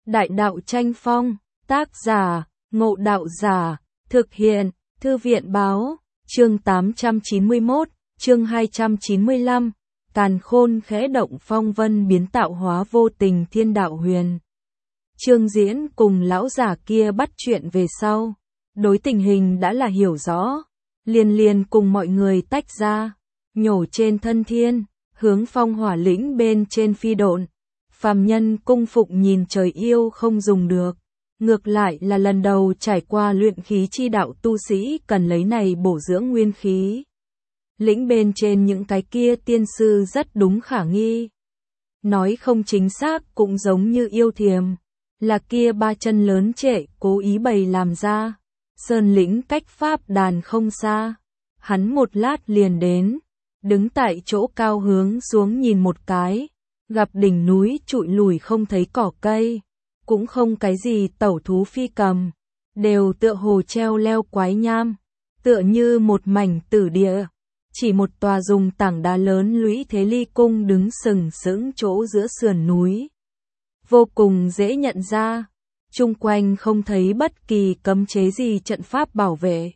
Đại đạo tranh phong, tác giả, Ngộ Đạo Giả, thực hiện, Thư viện báo, chương 891, chương 295, càn khôn khẽ động phong vân biến tạo hóa vô tình thiên đạo huyền. Trương Diễn cùng lão giả kia bắt chuyện về sau, đối tình hình đã là hiểu rõ, liền cùng mọi người tách ra, nhổ trên thân thiên, hướng phong hỏa lĩnh bên trên phi độn. Phàm nhân cung phụng nhìn trời yêu không dùng được, ngược lại là lần đầu trải qua luyện khí chi đạo tu sĩ cần lấy này bổ dưỡng nguyên khí. Lĩnh bên trên những cái kia tiên sư rất đúng khả nghi. Nói không chính xác cũng giống như yêu thiềm, là kia ba chân lớn trệ cố ý bày làm ra. Sơn lĩnh cách pháp đàn không xa, hắn một lát liền đến, đứng tại chỗ cao hướng xuống nhìn một cái. Gặp đỉnh núi trụi lùi không thấy cỏ cây, cũng không cái gì tẩu thú phi cầm, đều tựa hồ treo leo quái nham, tựa như một mảnh tử địa, chỉ một tòa dùng tảng đá lớn lũy thế ly cung đứng sừng sững chỗ giữa sườn núi. Vô cùng dễ nhận ra, chung quanh không thấy bất kỳ cấm chế gì trận pháp bảo vệ.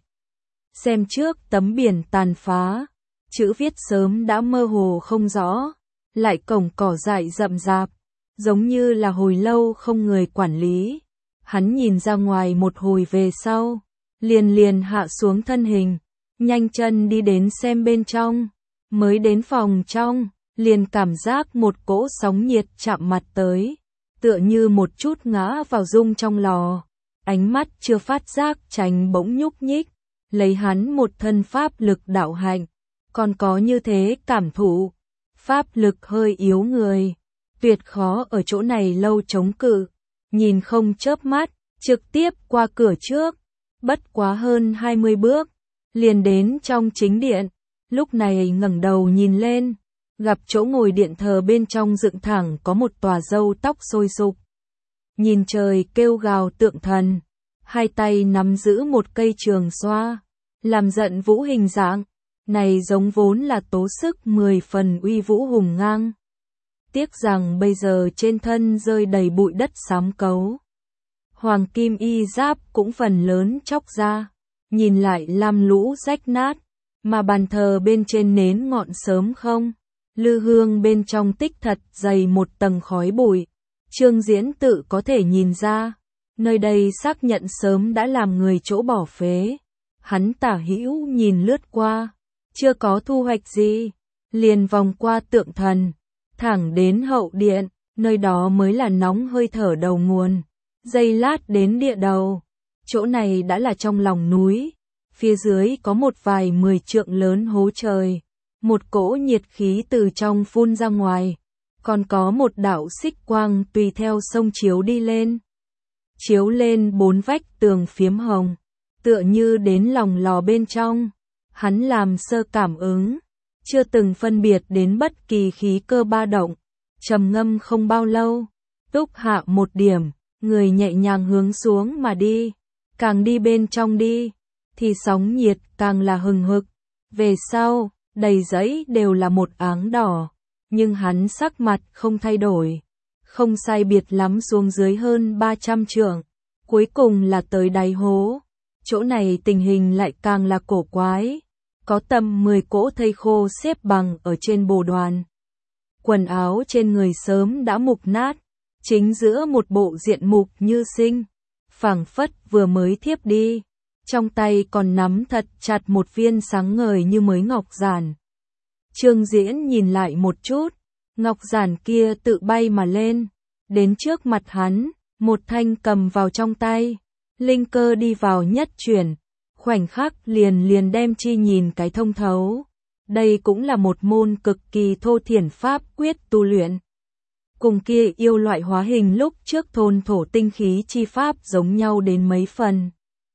Xem trước tấm biển tàn phá, chữ viết sớm đã mơ hồ không rõ. Lại cổng cỏ dại rậm rạp, giống như là hồi lâu không người quản lý. Hắn nhìn ra ngoài một hồi về sau, liền hạ xuống thân hình, nhanh chân đi đến xem bên trong. Mới đến phòng trong, liền cảm giác một cỗ sóng nhiệt chạm mặt tới, tựa như một chút ngã vào rung trong lò. Ánh mắt chưa phát giác tránh bỗng nhúc nhích, lấy hắn một thân pháp lực đạo hạnh, còn có như thế cảm thụ. Pháp lực hơi yếu người, tuyệt khó ở chỗ này lâu chống cự, nhìn không chớp mắt, trực tiếp qua cửa trước, bất quá hơn 20 bước, liền đến trong chính điện, lúc này ngẩng đầu nhìn lên, gặp chỗ ngồi điện thờ bên trong dựng thẳng có một tòa râu tóc sôi sục. Nhìn trời kêu gào tượng thần, hai tay nắm giữ một cây trường xoa, làm giận vũ hình dạng. Này giống vốn là tố sức 10 phần uy vũ hùng ngang. Tiếc rằng bây giờ trên thân rơi đầy bụi đất xám cấu. Hoàng kim y giáp cũng phần lớn chóc ra, nhìn lại lam lũ rách nát, mà bàn thờ bên trên nến ngọn sớm không. Lư hương bên trong tích thật dày một tầng khói bụi. Trương Diễn tự có thể nhìn ra, nơi đây xác nhận sớm đã làm người chỗ bỏ phế. Hắn tả hữu nhìn lướt qua. Chưa có thu hoạch gì, liền vòng qua tượng thần, thẳng đến hậu điện, nơi đó mới là nóng hơi thở đầu nguồn. Giây lát đến địa đầu, chỗ này đã là trong lòng núi, phía dưới có một vài 10 trượng lớn hố trời, một cỗ nhiệt khí từ trong phun ra ngoài, còn có một đạo xích quang tùy theo sông chiếu đi lên. Chiếu lên 4 vách tường phiếm hồng, tựa như đến lòng lò bên trong. Hắn làm sơ cảm ứng, chưa từng phân biệt đến bất kỳ khí cơ ba động, trầm ngâm không bao lâu, túc hạ một điểm, người nhẹ nhàng hướng xuống mà đi, càng đi bên trong đi, thì sóng nhiệt càng là hừng hực, về sau, đầy giấy đều là một áng đỏ, nhưng hắn sắc mặt không thay đổi, không sai biệt lắm xuống dưới hơn 300 trượng, cuối cùng là tới đáy hố, chỗ này tình hình lại càng là cổ quái. Có tầm 10 cỗ thây khô xếp bằng ở trên bồ đoàn. Quần áo trên người sớm đã mục nát, chính giữa một bộ diện mục như sinh, phảng phất vừa mới thiếp đi, trong tay còn nắm thật chặt một viên sáng ngời như mới ngọc giản. Trương Diễn nhìn lại một chút, ngọc giản kia tự bay mà lên, đến trước mặt hắn, một thanh cầm vào trong tay, linh cơ đi vào nhất chuyển. Khoảnh khắc liền đem chi nhìn cái thông thấu. Đây cũng là một môn cực kỳ thô thiển pháp quyết tu luyện. Cùng kia yêu loại hóa hình lúc trước thôn thổ tinh khí chi pháp giống nhau đến mấy phần.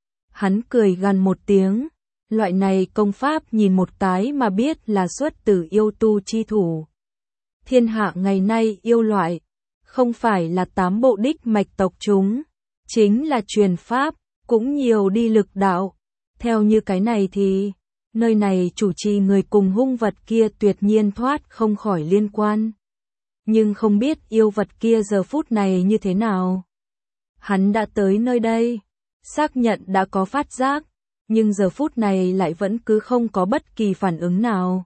Hắn cười gằn một tiếng, loại này công pháp nhìn một cái mà biết là xuất từ yêu tu chi thủ. Thiên hạ ngày nay yêu loại, không phải là 8 bộ đích mạch tộc chúng, chính là truyền pháp, cũng nhiều đi lực đạo. Theo như cái này thì, nơi này chủ trì người cùng hung vật kia tuyệt nhiên thoát không khỏi liên quan. Nhưng không biết yêu vật kia giờ phút này như thế nào. Hắn đã tới nơi đây, xác nhận đã có phát giác, nhưng giờ phút này lại vẫn cứ không có bất kỳ phản ứng nào.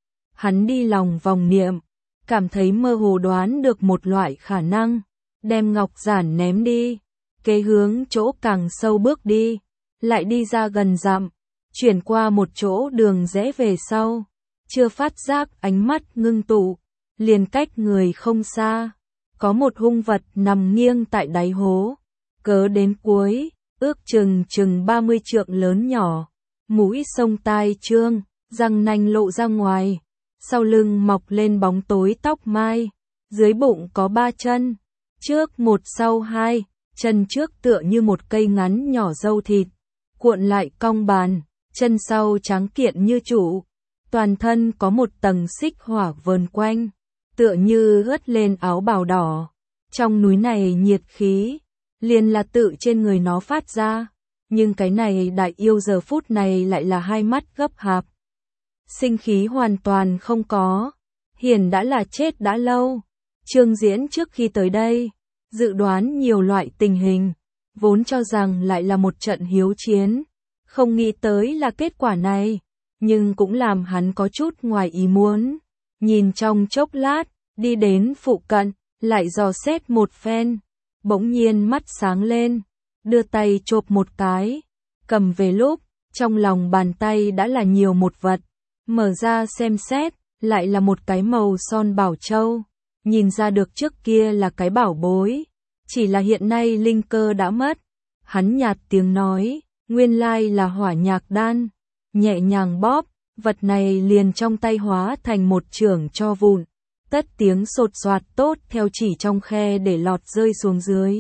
Hắn đi lòng vòng niệm, cảm thấy mơ hồ đoán được một loại khả năng, đem ngọc giản ném đi, kế hướng chỗ càng sâu bước đi, lại đi ra gần dặm, chuyển qua một chỗ đường rẽ về sau, chưa phát giác ánh mắt ngưng tụ, liền cách người không xa, có một hung vật nằm nghiêng tại đáy hố, cớ đến cuối, ước chừng 30 trượng lớn nhỏ, mũi sông tai trương, răng nanh lộ ra ngoài, sau lưng mọc lên bóng tối tóc mai, dưới bụng có 3 chân, trước một sau hai, chân trước tựa như một cây ngắn nhỏ râu thịt, cuộn lại cong bàn, chân sau trắng kiện như trụ, toàn thân có một tầng xích hỏa vờn quanh, tựa như hất lên áo bào đỏ. Trong núi này nhiệt khí, liền là tự trên người nó phát ra, nhưng cái này đại yêu giờ phút này lại là hai mắt gấp hạp. Sinh khí hoàn toàn không có, hiển đã là chết đã lâu. Trương Diễn trước khi tới đây, dự đoán nhiều loại tình hình, vốn cho rằng lại là một trận hiếu chiến, không nghĩ tới là kết quả này, nhưng cũng làm hắn có chút ngoài ý muốn. Nhìn trong chốc lát, đi đến phụ cận, lại dò xét một phen, bỗng nhiên mắt sáng lên, đưa tay chộp một cái, cầm về lúc, trong lòng bàn tay đã là nhiều một vật, mở ra xem xét, lại là một cái màu son bảo châu, nhìn ra được trước kia là cái bảo bối, chỉ là hiện nay linh cơ đã mất. Hắn nhạt tiếng nói, nguyên lai là hỏa nhạc đan, nhẹ nhàng bóp, vật này liền trong tay hóa thành một chưởng cho vụn, tất tiếng sột soạt tốt theo chỉ trong khe để lọt rơi xuống dưới.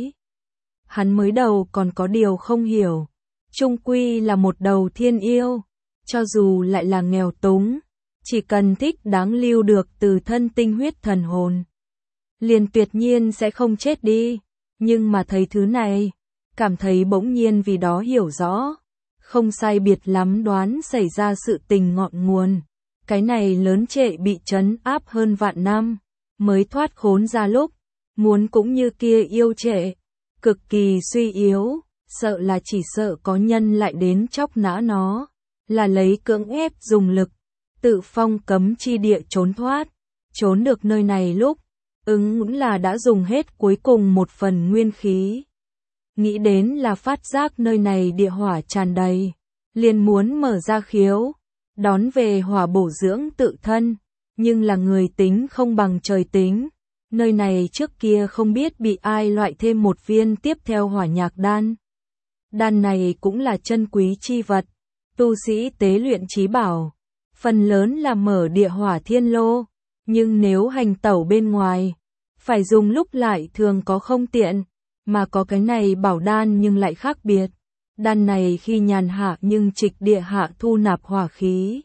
Hắn mới đầu còn có điều không hiểu, chung quy là một đầu thiên yêu, cho dù lại là nghèo túng, chỉ cần thích đáng lưu được từ thân tinh huyết thần hồn, liền tuyệt nhiên sẽ không chết đi, nhưng mà thấy thứ này, cảm thấy bỗng nhiên vì đó hiểu rõ, không sai biệt lắm đoán xảy ra sự tình ngọn nguồn. Cái này lớn trệ bị trấn áp hơn vạn năm, mới thoát khốn ra lúc, muốn cũng như kia yêu trệ, cực kỳ suy yếu, sợ là chỉ sợ có nhân lại đến chóc nã nó, là lấy cưỡng ép dùng lực, tự phong cấm chi địa trốn thoát, trốn được nơi này lúc, ứng là đã dùng hết cuối cùng một phần nguyên khí. Nghĩ đến là phát giác nơi này địa hỏa tràn đầy, liền muốn mở ra khiếu, đón về hỏa bổ dưỡng tự thân, nhưng là người tính không bằng trời tính. Nơi này trước kia không biết bị ai loại thêm một viên tiếp theo hỏa nhạc đan. Đan này cũng là chân quý chi vật, tu sĩ tế luyện chí bảo, phần lớn là mở địa hỏa thiên lô, nhưng nếu hành tẩu bên ngoài, phải dùng lúc lại thường có không tiện, mà có cái này bảo đan nhưng lại khác biệt. Đan này khi nhàn hạ nhưng trịch địa hạ thu nạp hỏa khí.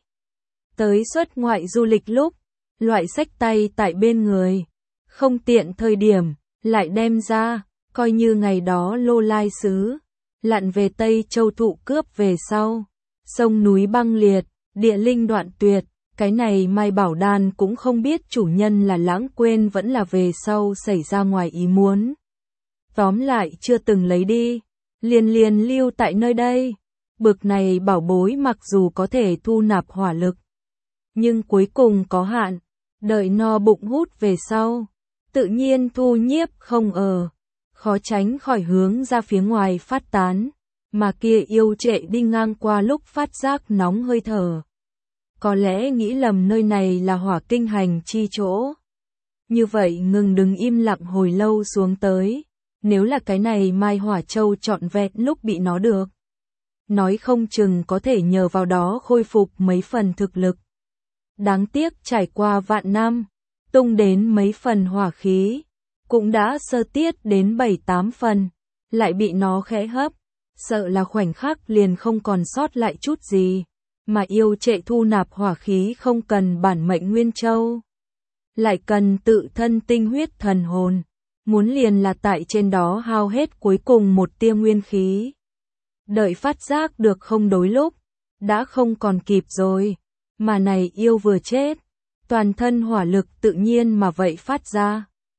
Tới xuất ngoại du lịch lúc, loại sách tay tại bên người, không tiện thời điểm, lại đem ra, coi như ngày đó Lô Lai Sứ, lặn về Tây Châu thụ cướp về sau, sông núi băng liệt, địa linh đoạn tuyệt, cái này Mai Bảo Đan cũng không biết chủ nhân là lãng quên vẫn là về sau xảy ra ngoài ý muốn. Tóm lại chưa từng lấy đi, liền lưu tại nơi đây. Bực này bảo bối mặc dù có thể thu nạp hỏa lực, nhưng cuối cùng có hạn, đợi no bụng hút về sau, tự nhiên thu nhiếp không khó tránh khỏi hướng ra phía ngoài phát tán, mà kia yêu trệ đi ngang qua lúc phát giác nóng hơi thở. Có lẽ nghĩ lầm nơi này là hỏa kinh hành chi chỗ. Như vậy ngừng đứng im lặng hồi lâu xuống tới, nếu là cái này Mai Hỏa Châu trọn vẹn lúc bị nó được, nói không chừng có thể nhờ vào đó khôi phục mấy phần thực lực. Đáng tiếc trải qua vạn năm, tung đến mấy phần hỏa khí, cũng đã sơ tiết đến 7-8 phần, lại bị nó khẽ hấp, sợ là khoảnh khắc liền không còn sót lại chút gì, mà yêu trệ thu nạp hỏa khí không cần bản mệnh Nguyên Châu, lại cần tự thân tinh huyết thần hồn, muốn liền là tại trên đó hao hết cuối cùng một tia nguyên khí. Đợi phát giác được không đối lúc, đã không còn kịp rồi, mà này yêu vừa chết, toàn thân hỏa lực tự nhiên mà vậy phát ra,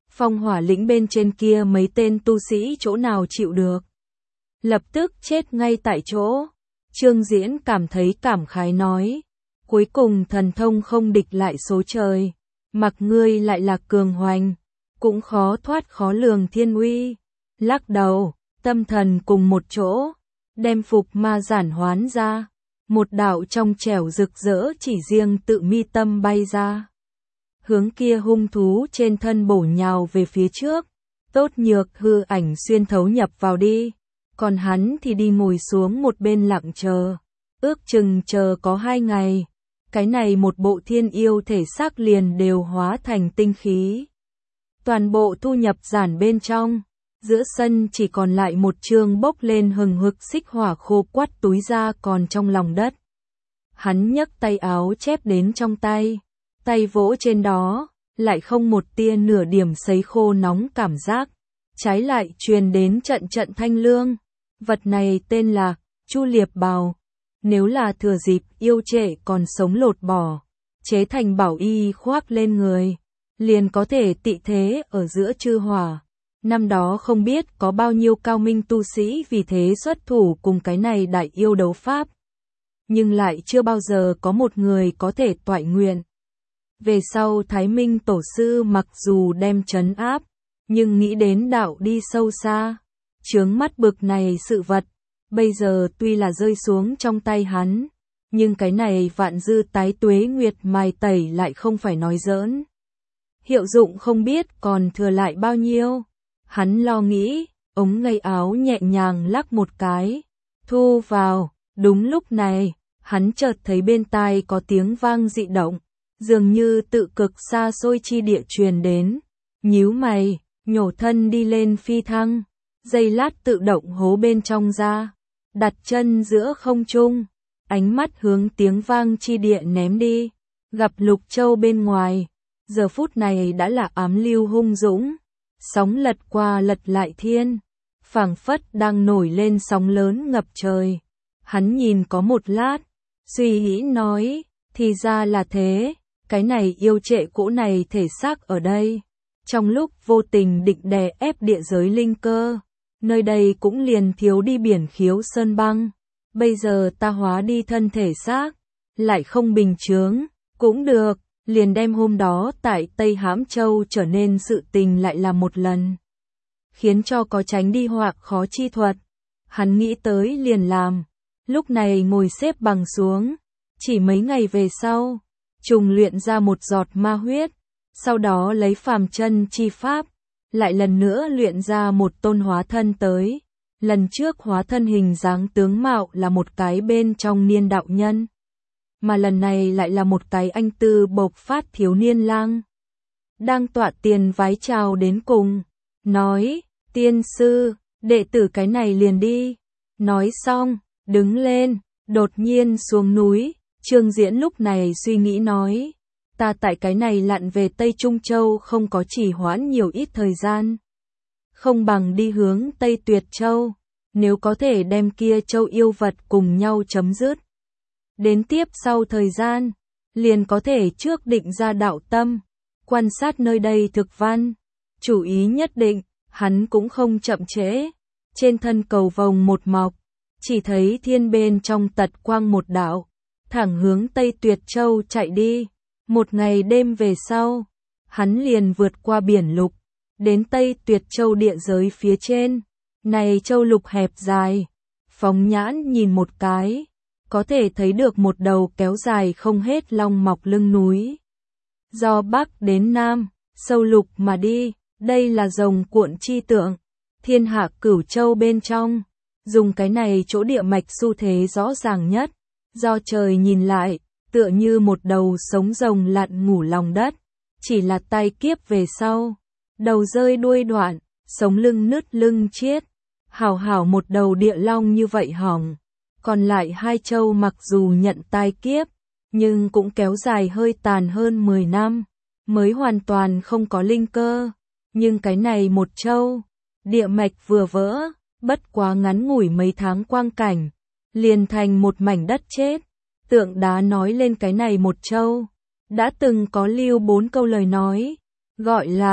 Phong hỏa lĩnh bên trên kia mấy tên tu sĩ chỗ nào chịu được. Lập tức chết ngay tại chỗ. Trương Diễn cảm thấy cảm khái nói. Cuối cùng thần thông không địch lại số trời. Mặc ngươi lại là cường hoành. Cũng khó thoát khó lường thiên uy. Lắc đầu, tâm thần cùng một chỗ. Đem phục ma giản hoán ra. Một đạo trong trẻo rực rỡ chỉ riêng tự mi tâm bay ra. Hướng kia hung thú trên thân bổ nhào về phía trước. Tốt Nhược hư ảnh xuyên thấu nhập vào đi. Còn hắn thì đi ngồi xuống một bên lặng chờ. Ước chừng chờ có 2 ngày. Cái này một bộ thiên yêu thể xác liền đều hóa thành tinh khí. Toàn bộ thu nhập giản bên trong. Giữa sân chỉ còn lại một chương bốc lên hừng hực xích hỏa khô quắt túi ra còn trong lòng đất. Hắn nhấc tay áo chép đến trong tay. Tay vỗ trên đó, lại không một tia nửa điểm sấy khô nóng cảm giác. Trái lại truyền đến trận trận thanh lương. Vật này tên là Chu Liệp Bào. Nếu là thừa dịp yêu trệ còn sống lột bỏ, chế thành bảo y khoác lên người, liền có thể tị thế ở giữa chư hỏa. Năm đó không biết có bao nhiêu cao minh tu sĩ vì thế xuất thủ cùng cái này đại yêu đấu pháp. Nhưng lại chưa bao giờ có một người có thể toại nguyện. Về sau Thái Minh Tổ sư mặc dù đem trấn áp, nhưng nghĩ đến đạo đi sâu xa, chướng mắt bực này sự vật, bây giờ tuy là rơi xuống trong tay hắn, nhưng cái này vạn dư tái tuế nguyệt mài tẩy lại không phải nói giỡn. Hiệu dụng không biết còn thừa lại bao nhiêu. Hắn lo nghĩ, ống ngay áo nhẹ nhàng lắc một cái, thu vào. Đúng lúc này, hắn chợt thấy bên tai có tiếng vang dị động, dường như tự cực xa xôi chi địa truyền đến. Nhíu mày, nhổ thân đi lên phi thăng, giây lát tự động hố bên trong ra, đặt chân giữa không trung, ánh mắt hướng tiếng vang chi địa ném đi, gặp Lục Châu bên ngoài, giờ phút này đã là ám lưu hung dũng, sóng lật qua lật lại thiên, phảng phất đang nổi lên sóng lớn ngập trời. Hắn nhìn có một lát, suy nghĩ nói, thì ra là thế, cái này yêu trệ cỗ này thể xác ở đây. Trong lúc vô tình định đè ép địa giới linh cơ, nơi đây cũng liền thiếu đi biển khiếu sơn băng. Bây giờ ta hóa đi thân thể xác, lại không bình chướng, cũng được, liền đem hôm đó tại Tây Hãm Châu trở nên sự tình lại là một lần. Khiến cho có tránh đi hoặc khó chi thuật. Hắn nghĩ tới liền làm, lúc này ngồi xếp bằng xuống, chỉ mấy ngày về sau, trùng luyện ra một giọt ma huyết. Sau đó lấy phàm chân chi pháp, lại lần nữa luyện ra một tôn hóa thân tới. Lần trước hóa thân hình dáng tướng mạo là một cái bên trong niên đạo nhân, mà lần này lại là một cái anh tư bộc phát thiếu niên lang. Đang tọa tiền vái chào đến cùng, nói, tiên sư, đệ tử cái này liền đi. Nói xong, đứng lên, đột nhiên xuống núi. Trương Diễn lúc này suy nghĩ nói, ta tại cái này lặn về Tây Trung Châu không có chỉ hoãn nhiều ít thời gian. Không bằng đi hướng Tây Tuyệt Châu, nếu có thể đem kia châu yêu vật cùng nhau chấm dứt. Đến tiếp sau thời gian, liền có thể trước định ra đạo tâm, quan sát nơi đây thực văn. Chủ ý nhất định, hắn cũng không chậm trễ. Trên thân cầu vồng một mọc, chỉ thấy thiên bên trong tật quang một đạo, thẳng hướng Tây Tuyệt Châu chạy đi. Một ngày đêm về sau, hắn liền vượt qua biển lục, đến Tây Tuyệt Châu địa giới phía trên. Này châu lục hẹp dài, phóng nhãn nhìn một cái, có thể thấy được một đầu kéo dài không hết long mọc lưng núi. Do Bắc đến Nam, sâu lục mà đi, đây là rồng cuộn chi tượng, thiên hạ cửu châu bên trong. Dùng cái này chỗ địa mạch xu thế rõ ràng nhất, do trời nhìn lại, tựa như một đầu sống rồng lặn ngủ lòng đất, chỉ là tai kiếp về sau, đầu rơi đuôi đoạn, sống lưng nứt lưng chiết, hảo hảo một đầu địa long như vậy hỏng. Còn lại hai châu mặc dù nhận tai kiếp, nhưng cũng kéo dài hơi tàn hơn 10 năm, mới hoàn toàn không có linh cơ. Nhưng cái này một châu, địa mạch vừa vỡ, bất quá ngắn ngủi mấy tháng quang cảnh, liền thành một mảnh đất chết. Tượng đá nói lên cái này một châu, đã từng có lưu 4 câu lời nói, gọi là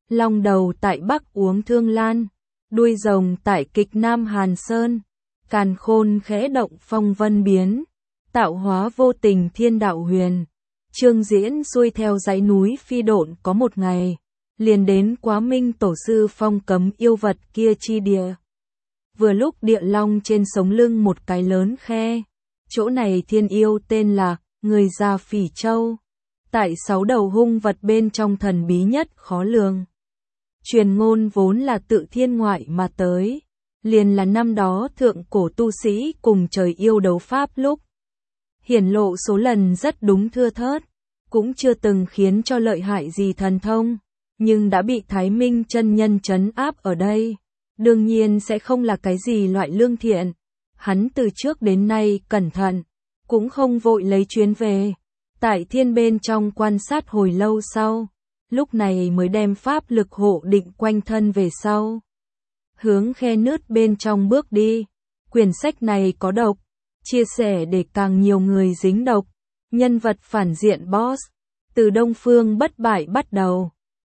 long đầu tại Bắc uống thương lan, đuôi rồng tại Kịch Nam Hàn Sơn, càn khôn khẽ động phong vân biến, tạo hóa vô tình thiên đạo huyền. Chương diễn xuôi theo dãy núi phi độn có một ngày, liền đến Quá Minh tổ sư phong cấm yêu vật kia chi địa. Vừa lúc địa long trên sống lưng một cái lớn khe, chỗ này thiên yêu tên là người già Phỉ Châu. Tại 6 đầu hung vật bên trong thần bí nhất khó lường. Truyền ngôn vốn là tự thiên ngoại mà tới, liền là năm đó thượng cổ tu sĩ cùng trời yêu đấu pháp lúc. Hiển lộ số lần rất đúng thưa thớt, cũng chưa từng khiến cho lợi hại gì thần thông, nhưng đã bị Thái Minh chân nhân trấn áp ở đây. Đương nhiên sẽ không là cái gì loại lương thiện, hắn từ trước đến nay cẩn thận, cũng không vội lấy chuyến về. Tại thiên bên trong quan sát hồi lâu sau, lúc này mới đem pháp lực hộ định quanh thân về sau. Hướng khe nứt bên trong bước đi, quyển sách này có độc, chia sẻ để càng nhiều người dính độc. Nhân vật phản diện boss, từ Đông Phương bất bại bắt đầu,